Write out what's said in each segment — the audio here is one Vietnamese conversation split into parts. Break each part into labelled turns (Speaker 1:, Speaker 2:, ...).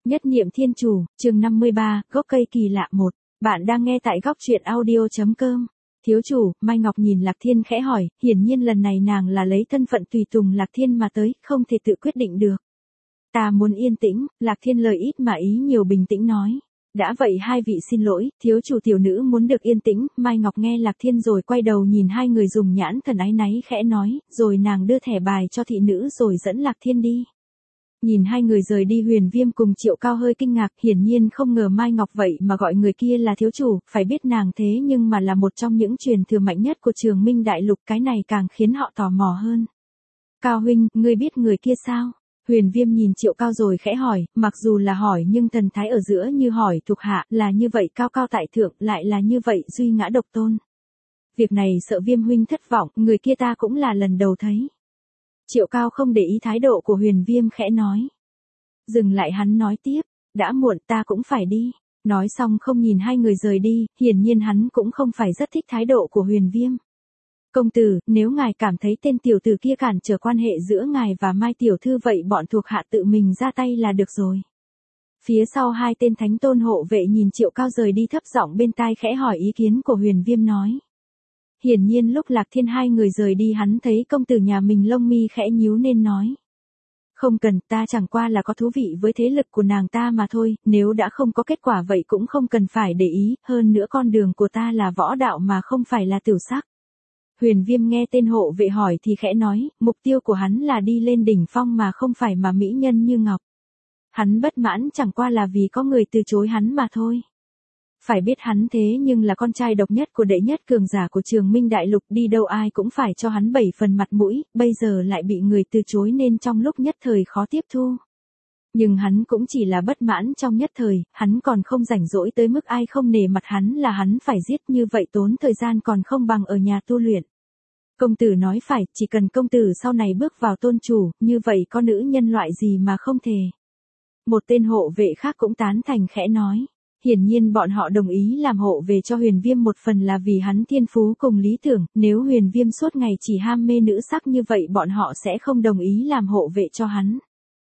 Speaker 1: Nhất niệm thiên chủ, chương 53, gốc cây kỳ lạ 1. Bạn đang nghe tại góc truyện audio.com. Thiếu chủ, Mai Ngọc nhìn Lạc Thiên khẽ hỏi, hiển nhiên lần này nàng là lấy thân phận tùy tùng Lạc Thiên mà tới, không thể tự quyết định được. Ta muốn yên tĩnh, Lạc Thiên lời ít mà ý nhiều bình tĩnh nói. Đã vậy hai vị xin lỗi, thiếu chủ tiểu nữ muốn được yên tĩnh, Mai Ngọc nghe Lạc Thiên rồi quay đầu nhìn hai người dùng nhãn thần áy náy khẽ nói, rồi nàng đưa thẻ bài cho thị nữ rồi dẫn Lạc Thiên đi. Nhìn hai người rời đi Huyền Viêm cùng Triệu Cao hơi kinh ngạc, hiển nhiên không ngờ Mai Ngọc vậy mà gọi người kia là thiếu chủ, phải biết nàng thế nhưng mà là một trong những truyền thừa mạnh nhất của Trường Minh Đại Lục, cái này càng khiến họ tò mò hơn. Cao huynh, ngươi biết người kia sao? Huyền Viêm nhìn Triệu Cao rồi khẽ hỏi, mặc dù là hỏi nhưng thần thái ở giữa như hỏi thuộc hạ, là như vậy cao cao tại thượng, lại là như vậy duy ngã độc tôn. Việc này sợ Viêm huynh thất vọng, người kia ta cũng là lần đầu thấy. Triệu Cao không để ý thái độ của Huyền Viêm khẽ nói. Dừng lại hắn nói tiếp, đã muộn ta cũng phải đi. Nói xong không nhìn hai người rời đi, hiển nhiên hắn cũng không phải rất thích thái độ của Huyền Viêm. Công tử, nếu ngài cảm thấy tên tiểu tử kia cản trở quan hệ giữa ngài và Mai tiểu thư vậy bọn thuộc hạ tự mình ra tay là được rồi. Phía sau hai tên thánh tôn hộ vệ nhìn Triệu Cao rời đi thấp giọng bên tai khẽ hỏi ý kiến của Huyền Viêm nói. Hiển nhiên lúc Lạc Thiên hai người rời đi hắn thấy công tử nhà mình lông mi khẽ nhíu nên nói. Không cần, ta chẳng qua là có thú vị với thế lực của nàng ta mà thôi, nếu đã không có kết quả vậy cũng không cần phải để ý, hơn nữa con đường của ta là võ đạo mà không phải là tiểu sắc. Huyền Viêm nghe tên hộ vệ hỏi thì khẽ nói, mục tiêu của hắn là đi lên đỉnh phong mà không phải mà mỹ nhân như ngọc. Hắn bất mãn chẳng qua là vì có người từ chối hắn mà thôi. Phải biết hắn thế nhưng là con trai độc nhất của đệ nhất cường giả của Trường Minh Đại Lục, đi đâu ai cũng phải cho hắn 7 phần mặt mũi, bây giờ lại bị người từ chối nên trong lúc nhất thời khó tiếp thu. Nhưng hắn cũng chỉ là bất mãn trong nhất thời, hắn còn không rảnh rỗi tới mức ai không nể mặt hắn là hắn phải giết, như vậy tốn thời gian còn không bằng ở nhà tu luyện. Công tử nói phải, chỉ cần công tử sau này bước vào tôn chủ, như vậy có nữ nhân loại gì mà không thể. Một tên hộ vệ khác cũng tán thành khẽ nói. Hiển nhiên bọn họ đồng ý làm hộ về cho Huyền Viêm một phần là vì hắn thiên phú cùng lý tưởng, nếu Huyền Viêm suốt ngày chỉ ham mê nữ sắc như vậy bọn họ sẽ không đồng ý làm hộ vệ cho hắn.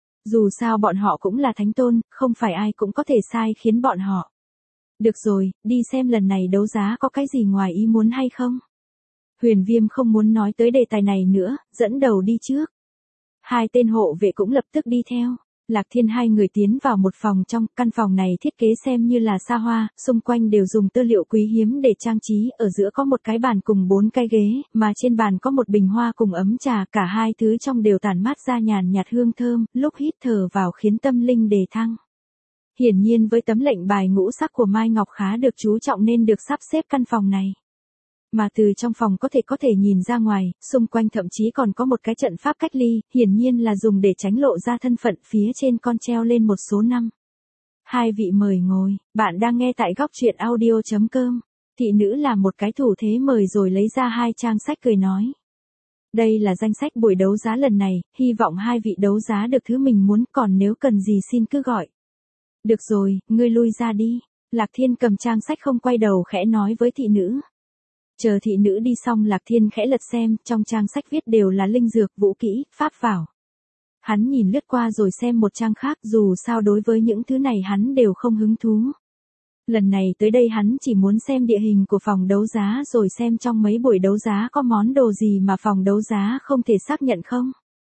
Speaker 1: Dù sao bọn họ cũng là thánh tôn, không phải ai cũng có thể sai khiến bọn họ. Được rồi, đi xem lần này đấu giá có cái gì ngoài ý muốn hay không. Huyền Viêm không muốn nói tới đề tài này nữa, dẫn đầu đi trước. Hai tên hộ vệ cũng lập tức đi theo. Lạc Thiên hai người tiến vào một phòng trong, căn phòng này thiết kế xem như là xa hoa, xung quanh đều dùng tơ liệu quý hiếm để trang trí, ở giữa có một cái bàn cùng 4 cái ghế, mà trên bàn có một bình hoa cùng ấm trà, cả hai thứ trong đều tản mát ra nhàn nhạt hương thơm, lúc hít thở vào khiến tâm linh đề thăng. Hiển nhiên với tấm lệnh bài ngũ sắc của Mai Ngọc khá được chú trọng nên được sắp xếp căn phòng này. Mà từ trong phòng có thể nhìn ra ngoài, xung quanh thậm chí còn có một cái trận pháp cách ly, hiển nhiên là dùng để tránh lộ ra thân phận, phía trên con treo lên một số năm. Hai vị mời ngồi, bạn đang nghe tại góc truyện audio.com. Thị nữ làm một cái thủ thế mời rồi lấy ra 2 trang sách cười nói. Đây là danh sách buổi đấu giá lần này, hy vọng hai vị đấu giá được thứ mình muốn, còn nếu cần gì xin cứ gọi. Được rồi, ngươi lui ra đi. Lạc Thiên cầm trang sách không quay đầu khẽ nói với thị nữ. Chờ thị nữ đi xong Lạc Thiên khẽ lật xem, trong trang sách viết đều là linh dược, vũ kỹ, pháp bảo. Hắn nhìn lướt qua rồi xem một trang khác, dù sao đối với những thứ này hắn đều không hứng thú. Lần này tới đây hắn chỉ muốn xem địa hình của phòng đấu giá rồi xem trong mấy buổi đấu giá có món đồ gì mà phòng đấu giá không thể xác nhận không.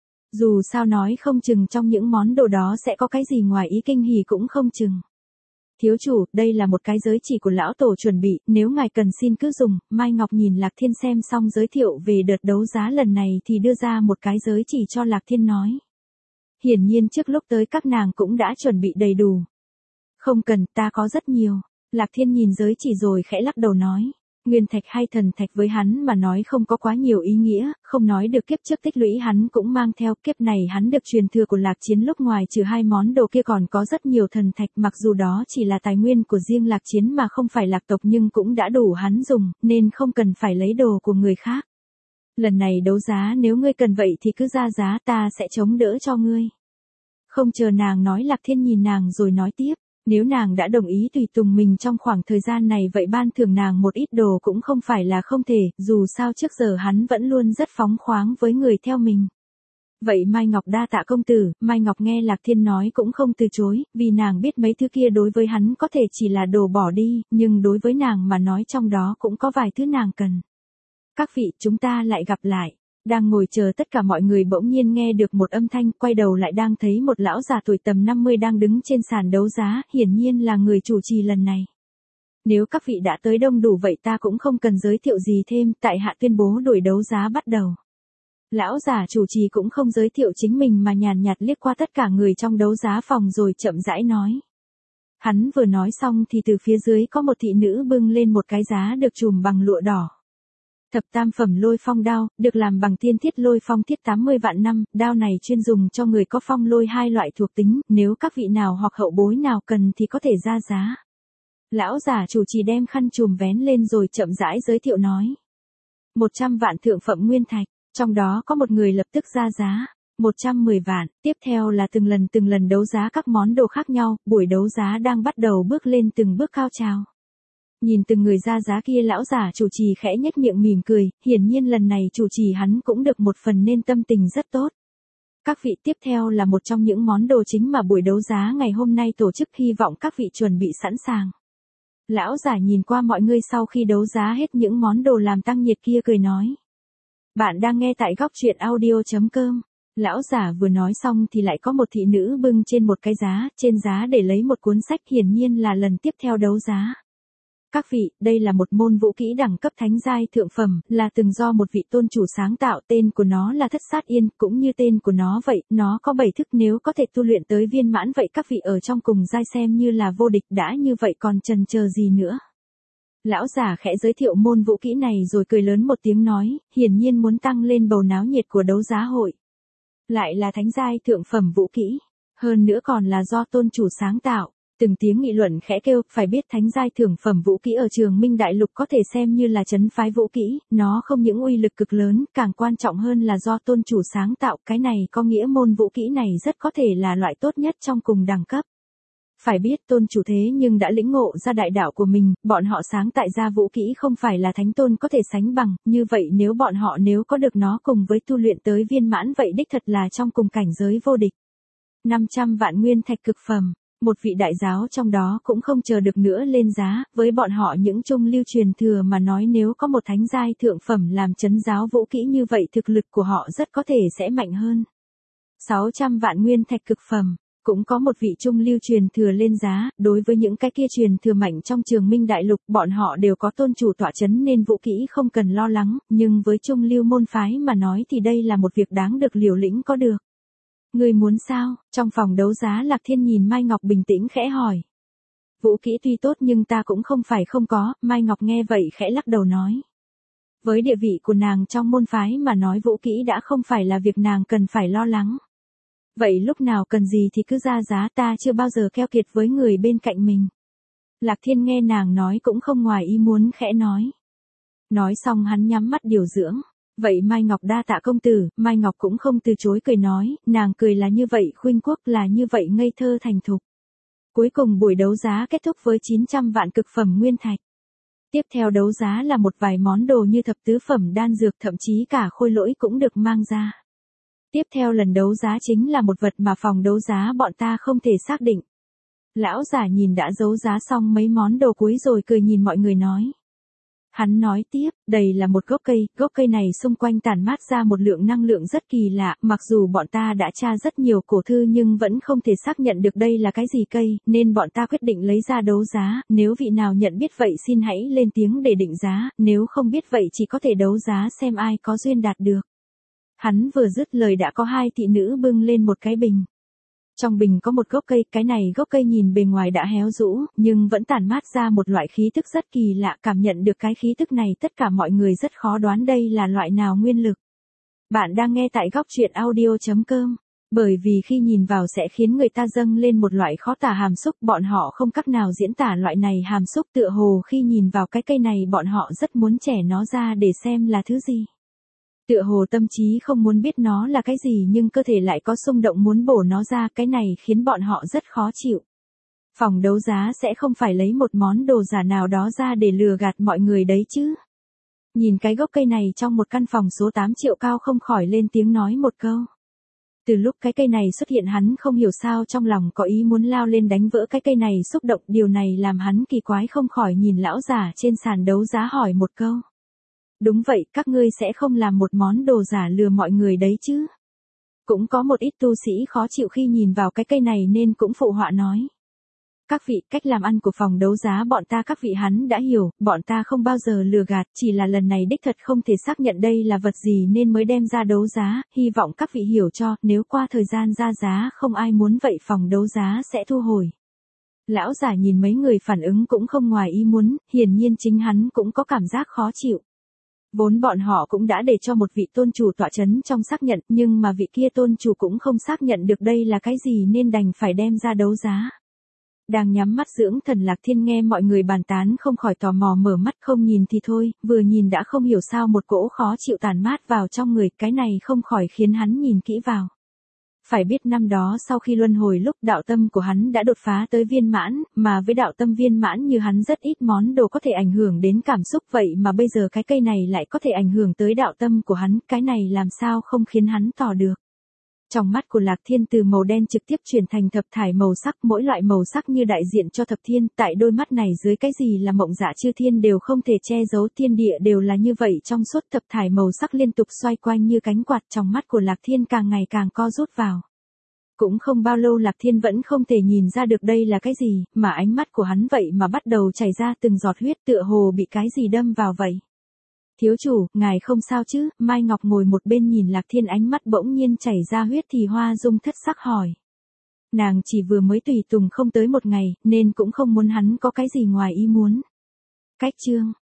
Speaker 1: Dù sao nói không chừng trong những món đồ đó sẽ có cái gì ngoài ý kinh hỉ cũng không chừng. Thiếu chủ, đây là một cái giới chỉ của lão tổ chuẩn bị, nếu ngài cần xin cứ dùng. Mai Ngọc nhìn Lạc Thiên xem xong giới thiệu về đợt đấu giá lần này thì đưa ra một cái giới chỉ cho Lạc Thiên nói. Hiển nhiên trước lúc tới các nàng cũng đã chuẩn bị đầy đủ. Không cần, ta có rất nhiều. Lạc Thiên nhìn giới chỉ rồi khẽ lắc đầu nói. Nguyên thạch hay thần thạch với hắn mà nói không có quá nhiều ý nghĩa, không nói được kiếp trước tích lũy hắn cũng mang theo, kiếp này hắn được truyền thừa của Lạc Chiến, lúc ngoài trừ 2 món đồ kia còn có rất nhiều thần thạch, mặc dù đó chỉ là tài nguyên của riêng Lạc Chiến mà không phải Lạc tộc nhưng cũng đã đủ hắn dùng, nên không cần phải lấy đồ của người khác. Lần này đấu giá nếu ngươi cần vậy thì cứ ra giá, ta sẽ chống đỡ cho ngươi. Không chờ nàng nói Lạc Thiên nhìn nàng rồi nói tiếp. Nếu nàng đã đồng ý tùy tùng mình trong khoảng thời gian này vậy ban thưởng nàng một ít đồ cũng không phải là không thể, dù sao trước giờ hắn vẫn luôn rất phóng khoáng với người theo mình. Vậy Mai Ngọc đa tạ công tử, Mai Ngọc nghe Lạc Thiên nói cũng không từ chối, vì nàng biết mấy thứ kia đối với hắn có thể chỉ là đồ bỏ đi, nhưng đối với nàng mà nói trong đó cũng có vài thứ nàng cần. Các vị, chúng ta lại gặp lại. Đang ngồi chờ tất cả mọi người bỗng nhiên nghe được một âm thanh, quay đầu lại đang thấy một lão già tuổi tầm 50 đang đứng trên sàn đấu giá, hiển nhiên là người chủ trì lần này. Nếu các vị đã tới đông đủ vậy ta cũng không cần giới thiệu gì thêm, tại hạ tuyên bố buổi đấu giá bắt đầu. Lão già chủ trì cũng không giới thiệu chính mình mà nhàn nhạt liếc qua tất cả người trong đấu giá phòng rồi chậm rãi nói. Hắn vừa nói xong thì từ phía dưới có một thị nữ bưng lên một cái giá được trùm bằng lụa đỏ. Thập tam phẩm lôi phong đao, được làm bằng tiên thiết lôi phong thiết 80 vạn năm, đao này chuyên dùng cho người có phong lôi hai loại thuộc tính, nếu các vị nào hoặc hậu bối nào cần thì có thể ra giá. Lão già chủ trì đem khăn trùm vén lên rồi chậm rãi giới thiệu nói. 100 vạn thượng phẩm nguyên thạch, trong đó có một người lập tức ra giá. 110 vạn, tiếp theo là từng lần đấu giá các món đồ khác nhau, buổi đấu giá đang bắt đầu bước lên từng bước cao trào. Nhìn từng người ra giá kia lão giả chủ trì khẽ nhếch miệng mỉm cười, hiển nhiên lần này chủ trì hắn cũng được một phần nên tâm tình rất tốt. Các vị tiếp theo là một trong những món đồ chính mà buổi đấu giá ngày hôm nay tổ chức, hy vọng các vị chuẩn bị sẵn sàng. Lão giả nhìn qua mọi người sau khi đấu giá hết những món đồ làm tăng nhiệt kia cười nói. Bạn đang nghe tại góc truyện audio.com. Lão giả vừa nói xong thì lại có một thị nữ bưng trên một cái giá, trên giá để lấy một cuốn sách, hiển nhiên là lần tiếp theo đấu giá. Các vị, đây là một môn vũ kỹ đẳng cấp thánh giai thượng phẩm, là từng do một vị tôn chủ sáng tạo, tên của nó là Thất Sát Yên, cũng như tên của nó vậy, nó có 7 thức, nếu có thể tu luyện tới viên mãn vậy các vị ở trong cùng giai xem như là vô địch, đã như vậy còn chần chờ gì nữa. Lão giả khẽ giới thiệu môn vũ kỹ này rồi cười lớn một tiếng nói, hiển nhiên muốn tăng lên bầu náo nhiệt của đấu giá hội. Lại là thánh giai thượng phẩm vũ kỹ, hơn nữa còn là do tôn chủ sáng tạo. Từng tiếng nghị luận khẽ kêu, phải biết thánh giai thượng phẩm vũ kỹ ở Trường Minh Đại Lục có thể xem như là trấn phái vũ kỹ, nó không những uy lực cực lớn, càng quan trọng hơn là do tôn chủ sáng tạo, cái này có nghĩa môn vũ kỹ này rất có thể là loại tốt nhất trong cùng đẳng cấp. Phải biết tôn chủ thế nhưng đã lĩnh ngộ ra đại đạo của mình, bọn họ sáng tại ra vũ kỹ không phải là thánh tôn có thể sánh bằng, như vậy nếu bọn họ nếu có được nó cùng với tu luyện tới viên mãn vậy đích thật là trong cùng cảnh giới vô địch. 500 vạn nguyên thạch cực phẩm. Một vị đại giáo trong đó cũng không chờ được nữa lên giá, với bọn họ những trung lưu truyền thừa mà nói nếu có một thánh giai thượng phẩm làm trấn giáo vũ kỹ như vậy thực lực của họ rất có thể sẽ mạnh hơn. 600 vạn nguyên thạch cực phẩm, cũng có một vị trung lưu truyền thừa lên giá, đối với những cái kia truyền thừa mạnh trong Trường Minh Đại Lục bọn họ đều có tôn chủ tọa trấn nên vũ kỹ không cần lo lắng, nhưng với trung lưu môn phái mà nói thì đây là một việc đáng được liều lĩnh có được. Người muốn sao? Trong phòng đấu giá Lạc Thiên nhìn Mai Ngọc bình tĩnh khẽ hỏi. Vũ kỹ tuy tốt nhưng ta cũng không phải không có, Mai Ngọc nghe vậy khẽ lắc đầu nói. Với địa vị của nàng trong môn phái mà nói vũ kỹ đã không phải là việc nàng cần phải lo lắng. Vậy lúc nào cần gì thì cứ ra giá, ta chưa bao giờ keo kiệt với người bên cạnh mình. Lạc Thiên nghe nàng nói cũng không ngoài ý muốn khẽ nói. Nói xong hắn nhắm mắt điều dưỡng. Vậy Mai Ngọc đa tạ công tử, Mai Ngọc cũng không từ chối cười nói, nàng cười là như vậy khuynh quốc là như vậy ngây thơ thành thục. Cuối cùng buổi đấu giá kết thúc với 900 vạn cực phẩm nguyên thạch. Tiếp theo đấu giá là một vài món đồ như thập tứ phẩm đan dược, thậm chí cả khôi lỗi cũng được mang ra. Tiếp theo lần đấu giá chính là một vật mà phòng đấu giá bọn ta không thể xác định. Lão giả nhìn đã đấu giá xong mấy món đồ cuối rồi cười nhìn mọi người nói. Hắn nói tiếp, đây là một gốc cây này xung quanh tản mát ra một lượng năng lượng rất kỳ lạ, mặc dù bọn ta đã tra rất nhiều cổ thư nhưng vẫn không thể xác nhận được đây là cái gì cây, nên bọn ta quyết định lấy ra đấu giá, nếu vị nào nhận biết vậy xin hãy lên tiếng để định giá, nếu không biết vậy chỉ có thể đấu giá xem ai có duyên đạt được. Hắn vừa dứt lời đã có hai thị nữ bưng lên một cái bình. Trong bình có một gốc cây, cái này gốc cây nhìn bề ngoài đã héo rũ, nhưng vẫn tản mát ra một loại khí tức rất kỳ lạ, cảm nhận được cái khí tức này tất cả mọi người rất khó đoán đây là loại nào nguyên lực. Bạn đang nghe tại góc truyện audio.com, bởi vì khi nhìn vào sẽ khiến người ta dâng lên một loại khó tả hàm xúc, bọn họ không cách nào diễn tả loại này hàm xúc, tựa hồ khi nhìn vào cái cây này bọn họ rất muốn chẻ nó ra để xem là thứ gì. Tựa hồ tâm trí không muốn biết nó là cái gì nhưng cơ thể lại có xung động muốn bổ nó ra, cái này khiến bọn họ rất khó chịu. Phòng đấu giá sẽ không phải lấy một món đồ giả nào đó ra để lừa gạt mọi người đấy chứ. Nhìn cái gốc cây này trong một căn phòng số 8 triệu cao không khỏi lên tiếng nói một câu. Từ lúc cái cây này xuất hiện hắn không hiểu sao trong lòng có ý muốn lao lên đánh vỡ cái cây này xúc động, điều này làm hắn kỳ quái không khỏi nhìn lão giả trên sàn đấu giá hỏi một câu. Đúng vậy, các ngươi sẽ không làm một món đồ giả lừa mọi người đấy chứ? Cũng có một ít tu sĩ khó chịu khi nhìn vào cái cây này nên cũng phụ họa nói. Các vị, cách làm ăn của phòng đấu giá bọn ta các vị hắn đã hiểu, bọn ta không bao giờ lừa gạt, chỉ là lần này đích thật không thể xác nhận đây là vật gì nên mới đem ra đấu giá, hy vọng các vị hiểu cho, nếu qua thời gian ra giá không ai muốn vậy phòng đấu giá sẽ thu hồi. Lão giả nhìn mấy người phản ứng cũng không ngoài ý muốn, hiển nhiên chính hắn cũng có cảm giác khó chịu. Vốn bọn họ cũng đã để cho một vị tôn chủ tọa chấn trong xác nhận, nhưng mà vị kia tôn chủ cũng không xác nhận được đây là cái gì nên đành phải đem ra đấu giá. Đang nhắm mắt dưỡng thần Lạc Thiên nghe mọi người bàn tán không khỏi tò mò mở mắt, không nhìn thì thôi, vừa nhìn đã không hiểu sao một cỗ khó chịu tản mát vào trong người, cái này không khỏi khiến hắn nhìn kỹ vào. Phải biết năm đó sau khi luân hồi lúc đạo tâm của hắn đã đột phá tới viên mãn, mà với đạo tâm viên mãn như hắn rất ít món đồ có thể ảnh hưởng đến cảm xúc, vậy mà bây giờ cái cây này lại có thể ảnh hưởng tới đạo tâm của hắn, cái này làm sao không khiến hắn tỏ được. Trong mắt của Lạc Thiên từ màu đen trực tiếp chuyển thành thập thải màu sắc, mỗi loại màu sắc như đại diện cho thập thiên, tại đôi mắt này dưới cái gì là mộng dạ chư thiên đều không thể che giấu, thiên địa đều là như vậy trong suốt, thập thải màu sắc liên tục xoay quanh như cánh quạt, trong mắt của Lạc Thiên càng ngày càng co rút vào. Cũng không bao lâu Lạc Thiên vẫn không thể nhìn ra được đây là cái gì, mà ánh mắt của hắn vậy mà bắt đầu chảy ra từng giọt huyết tựa hồ bị cái gì đâm vào vậy. Thiếu chủ, ngài không sao chứ? Mai Ngọc ngồi một bên nhìn Lạc Thiên ánh mắt bỗng nhiên chảy ra huyết thì Hoa Dung thất sắc hỏi. Nàng chỉ vừa mới tùy tùng không tới một ngày, nên cũng không muốn hắn có cái gì ngoài ý muốn. Cách chương